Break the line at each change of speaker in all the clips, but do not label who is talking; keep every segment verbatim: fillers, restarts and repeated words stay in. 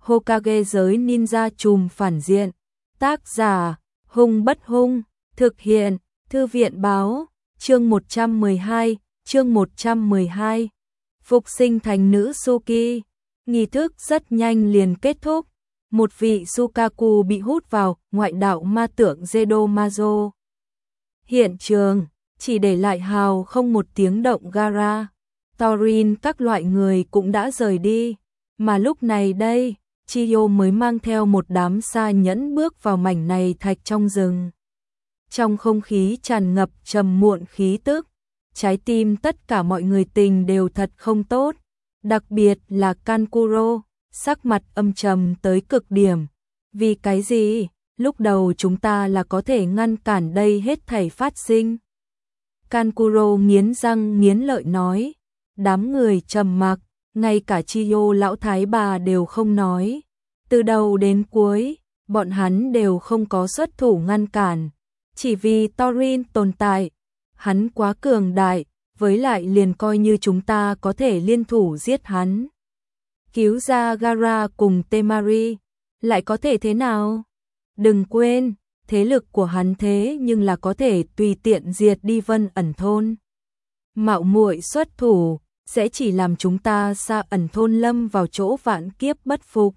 Hokage giới ninja trùm phản diện. Tác giả, Hung Bất Hung, thực hiện, Thư viện báo, chương một trăm mười hai, chương một trăm mười hai. Phục sinh thành nữ Suki. Nghi thức rất nhanh liền kết thúc. Một vị Sukaku bị hút vào ngoại đạo ma tượng Zedomazo. Hiện trường, chỉ để lại hào không một tiếng động Gaara, Thorin các loại người cũng đã rời đi. Mà lúc này đây, Chiyo mới mang theo một đám sa nhẫn bước vào mảnh này thạch trong rừng. Trong không khí tràn ngập trầm muộn khí tức, trái tim tất cả mọi người tình đều thật không tốt, đặc biệt là Kankuro, sắc mặt âm trầm tới cực điểm. Vì cái gì? Lúc đầu chúng ta là có thể ngăn cản đây hết thảy phát sinh. Kankuro nghiến răng nghiến lợi nói. Đám người trầm mặc, ngay cả Chiyo lão thái bà đều không nói. Từ đầu đến cuối, bọn hắn đều không có xuất thủ ngăn cản. Chỉ vì Thorin tồn tại, hắn quá cường đại, với lại liền coi như chúng ta có thể liên thủ giết hắn. Cứu ra Gaara cùng Temari, lại có thể thế nào? Đừng quên, thế lực của hắn thế nhưng là có thể tùy tiện diệt đi Vân Ẩn Thôn. Mạo muội xuất thủ, sẽ chỉ làm chúng ta Sa Ẩn Thôn lâm vào chỗ vạn kiếp bất phục.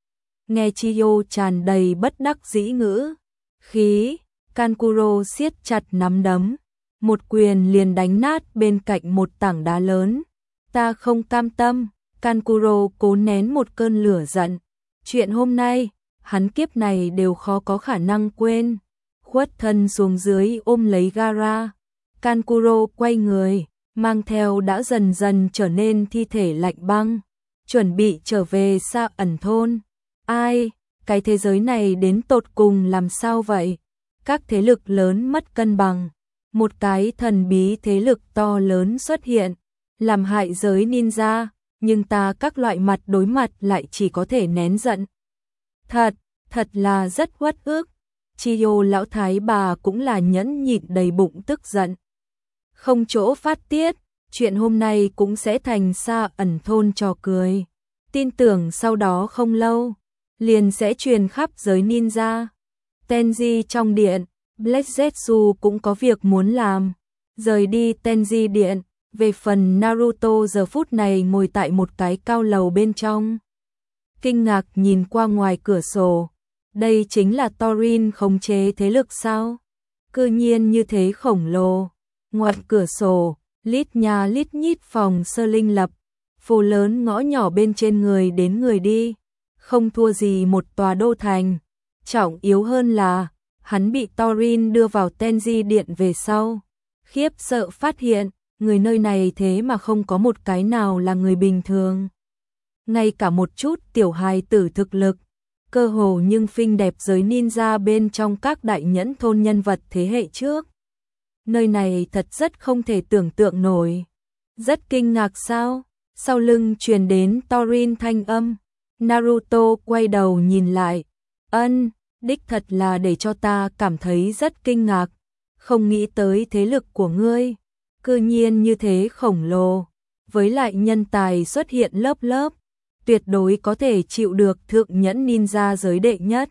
Nghe Chiyo tràn đầy bất đắc dĩ ngữ, khí, Kankuro siết chặt nắm đấm, một quyền liền đánh nát bên cạnh một tảng đá lớn. Ta không cam tâm. Kankuro cố nén một cơn lửa giận. Chuyện hôm nay, hắn kiếp này đều khó có khả năng quên. Khuất thân xuống dưới ôm lấy Gaara. Kankuro quay người, mang theo đã dần dần trở nên thi thể lạnh băng, chuẩn bị trở về Sa Ẩn Thôn. Ai, cái thế giới này đến tột cùng làm sao vậy? Các thế lực lớn mất cân bằng. Một cái thần bí thế lực to lớn xuất hiện, làm hại giới ninja. Nhưng ta các loại mặt đối mặt lại chỉ có thể nén giận. Thật, thật là rất uất ức. Chiyo lão thái bà cũng là nhẫn nhịn đầy bụng tức giận. Không chỗ phát tiết, chuyện hôm nay cũng sẽ thành Sa Ẩn Thôn trò cười. Tin tưởng sau đó không lâu, liền sẽ truyền khắp giới ninja. Tenji trong điện, Black Zetsu cũng có việc muốn làm. Rời đi Tenji điện. Về phần Naruto giờ phút này ngồi tại một cái cao lầu bên trong. Kinh ngạc nhìn qua ngoài cửa sổ. Đây chính là Thorin khống chế thế lực sao? Cư nhiên như thế khổng lồ. Ngoài cửa sổ, lít nhà lít nhít phòng sơ linh lập. Phố lớn ngõ nhỏ bên trên người đến người đi. Không thua gì một tòa đô thành. Trọng yếu hơn là, hắn bị Thorin đưa vào Tenji điện về sau. Khiếp sợ phát hiện. Người nơi này thế mà không có một cái nào là người bình thường. Ngay cả một chút tiểu hài tử thực lực, cơ hồ nhưng phinh đẹp giới ninja bên trong các đại nhẫn thôn nhân vật thế hệ trước. Nơi này thật rất không thể tưởng tượng nổi. Rất kinh ngạc sao? Sau lưng truyền đến Thorin thanh âm. Naruto quay đầu nhìn lại. Ân, đích thật là để cho ta cảm thấy rất kinh ngạc. Không nghĩ tới thế lực của ngươi. Cư nhiên như thế khổng lồ, với lại nhân tài xuất hiện lớp lớp, tuyệt đối có thể chịu được thượng nhẫn ninja giới đệ nhất.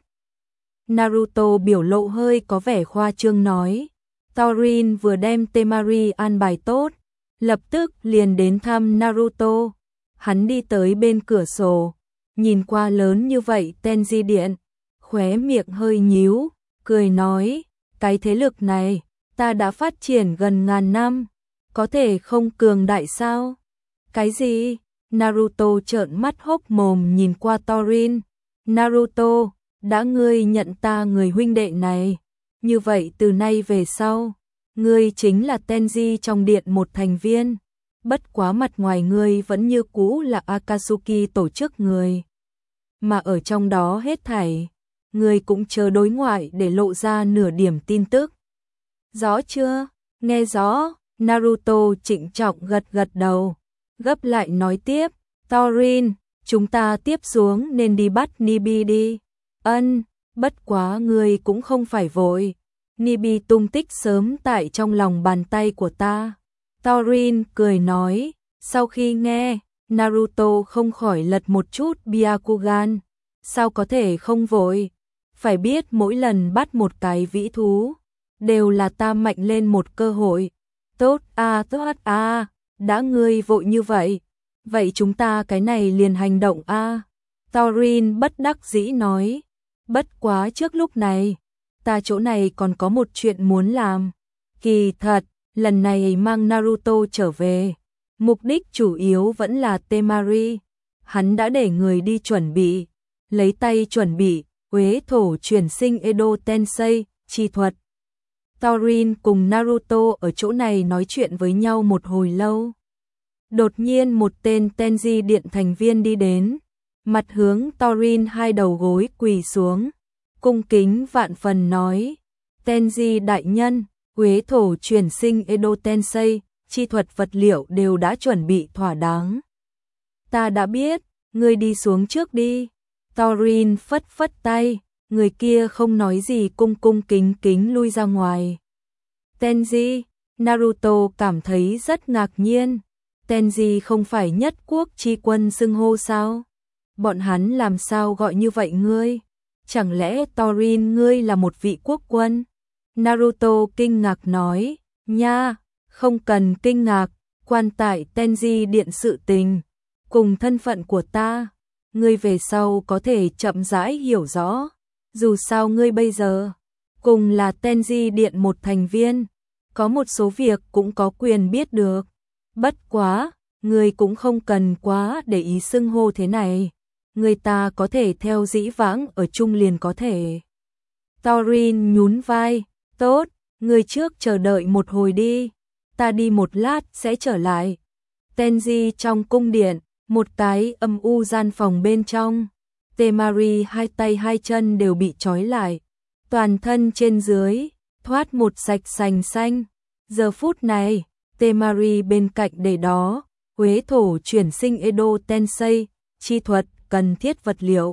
Naruto biểu lộ hơi có vẻ khoa trương nói. Thorin vừa đem Temari an bài tốt, lập tức liền đến thăm Naruto. Hắn đi tới bên cửa sổ, nhìn qua lớn như vậy Tenji điện, khóe miệng hơi nhíu, cười nói, cái thế lực này, ta đã phát triển gần ngàn năm. Có thể không cường đại sao? Cái gì? Naruto trợn mắt hốc mồm nhìn qua Thorin. Naruto, đã ngươi nhận ta người huynh đệ này. Như vậy từ nay về sau, ngươi chính là Tenji trong điện một thành viên. Bất quá mặt ngoài ngươi vẫn như cũ là Akatsuki tổ chức người. Mà ở trong đó hết thảy, ngươi cũng chờ đối ngoại để lộ ra nửa điểm tin tức. Rõ chưa? Nghe rõ. Naruto trịnh trọng gật gật đầu, gấp lại nói tiếp, Thorin, chúng ta tiếp xuống nên đi bắt Nibi đi. Ân, bất quá ngươi cũng không phải vội, Nibi tung tích sớm tại trong lòng bàn tay của ta. Thorin cười nói, sau khi nghe, Naruto không khỏi lật một chút Byakugan, sao có thể không vội, phải biết mỗi lần bắt một cái vĩ thú, đều là ta mạnh lên một cơ hội. Tốt a tốt a, đã ngươi vội như vậy, vậy chúng ta cái này liền hành động a. Thorin bất đắc dĩ nói, bất quá trước lúc này, ta chỗ này còn có một chuyện muốn làm. Kỳ thật, lần này mang Naruto trở về, mục đích chủ yếu vẫn là Temari. Hắn đã để người đi chuẩn bị, lấy tay chuẩn bị, Uế thổ chuyển sinh Edo Tensei, chi thuật. Thorin cùng Naruto ở chỗ này nói chuyện với nhau một hồi lâu. Đột nhiên một tên Tenji điện thành viên đi đến, mặt hướng Thorin hai đầu gối quỳ xuống, cung kính vạn phần nói, Tenji đại nhân, Uế thổ chuyển sinh Edo Tensei, chi thuật vật liệu đều đã chuẩn bị thỏa đáng. Ta đã biết, ngươi đi xuống trước đi. Thorin phất phất tay, người kia không nói gì cung cung kính kính lui ra ngoài. Tenji, Naruto cảm thấy rất ngạc nhiên. Tenji không phải nhất quốc chi quân xưng hô sao? Bọn hắn làm sao gọi như vậy ngươi? Chẳng lẽ Thorin ngươi là một vị quốc quân? Naruto kinh ngạc nói, nha, không cần kinh ngạc, quan tại Tenji điện sự tình, cùng thân phận của ta, ngươi về sau có thể chậm rãi hiểu rõ, dù sao ngươi bây giờ, cùng là Tenji điện một thành viên, có một số việc cũng có quyền biết được, bất quá, ngươi cũng không cần quá để ý xưng hô thế này, người ta có thể theo dĩ vãng ở chung liền có thể. Thorin nhún vai, tốt, ngươi trước chờ đợi một hồi đi, ta đi một lát sẽ trở lại. Tenji trong cung điện, một cái âm u gian phòng bên trong, Temari hai tay hai chân đều bị trói lại, toàn thân trên dưới, thoát một sạch sành xanh. Giờ phút này, Temari bên cạnh để đó, Uế thổ chuyển sinh Edo Tensei, chi thuật cần thiết vật liệu.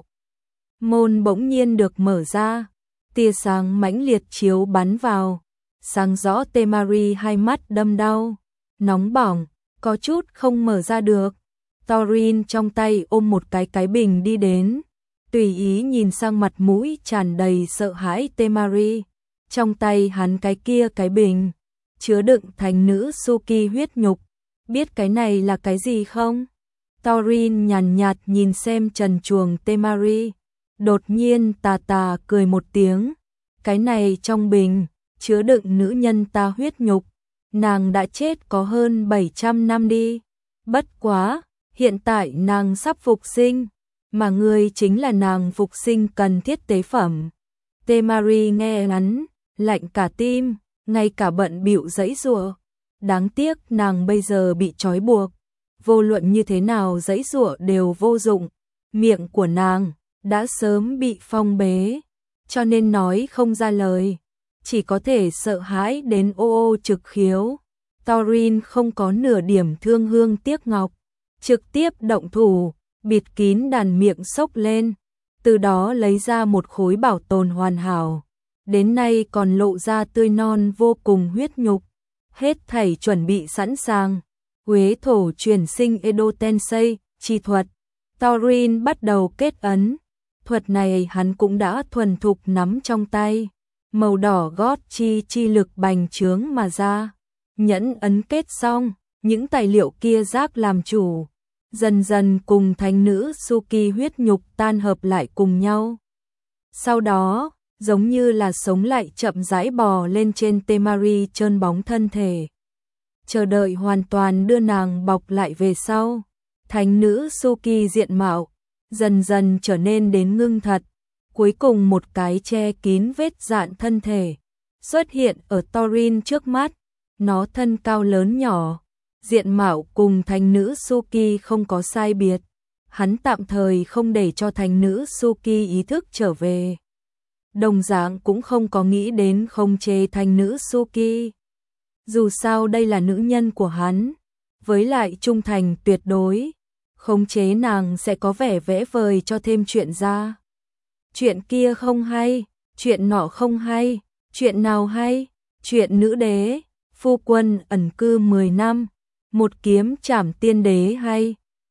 Môn bỗng nhiên được mở ra, tia sáng mãnh liệt chiếu bắn vào, sáng rõ Temari hai mắt đâm đau, nóng bỏng, có chút không mở ra được. Thorin trong tay ôm một cái cái bình đi đến, tùy ý nhìn sang mặt mũi tràn đầy sợ hãi Temari. Trong tay hắn cái kia cái bình, chứa đựng thánh nữ Suki huyết nhục, biết cái này là cái gì không? Thorin nhàn nhạt nhìn xem trần truồng Temari, đột nhiên tà tà cười một tiếng, cái này trong bình, chứa đựng nữ nhân ta huyết nhục, nàng đã chết có hơn bảy trăm năm đi, bất quá, hiện tại nàng sắp phục sinh, mà ngươi chính là nàng phục sinh cần thiết tế phẩm. Temari nghe ngắn, lạnh cả tim, ngay cả bận bịu giãy giụa. Đáng tiếc nàng bây giờ bị trói buộc, vô luận như thế nào giãy giụa đều vô dụng, miệng của nàng đã sớm bị phong bế, cho nên nói không ra lời, chỉ có thể sợ hãi đến ô ô trực khiếu. Thorin không có nửa điểm thương hương tiếc ngọc, trực tiếp động thủ, bịt kín đàn miệng xốc lên, từ đó lấy ra một khối bảo tồn hoàn hảo, đến nay còn lộ ra tươi non vô cùng huyết nhục, hết thảy chuẩn bị sẵn sàng. Uế thổ chuyển sinh Edo Tensei, chi thuật. Thorin bắt đầu kết ấn, thuật này hắn cũng đã thuần thục nắm trong tay, màu đỏ gót chi chi lực bành trướng mà ra, nhẫn ấn kết xong, những tài liệu kia rác làm chủ, dần dần cùng thánh nữ Suki huyết nhục tan hợp lại cùng nhau. Sau đó, giống như là sống lại chậm rãi bò lên trên Temari trơn bóng thân thể, chờ đợi hoàn toàn đưa nàng bọc lại về sau. Thánh nữ Suki diện mạo dần dần trở nên đến ngưng thật, cuối cùng một cái che kín vết dạn thân thể xuất hiện ở Thorin trước mắt, nó thân cao lớn nhỏ, diện mạo cùng thánh nữ Suki không có sai biệt, hắn tạm thời không để cho thánh nữ Suki ý thức trở về, đồng dạng cũng không có nghĩ đến không chế thánh nữ Suki. Dù sao đây là nữ nhân của hắn, với lại trung thành tuyệt đối, khống chế nàng sẽ có vẻ vẽ vời cho thêm chuyện ra. Chuyện kia không hay, chuyện nọ không hay, chuyện nào hay, chuyện nữ đế, phu quân ẩn cư mười năm, một kiếm trảm tiên đế hay.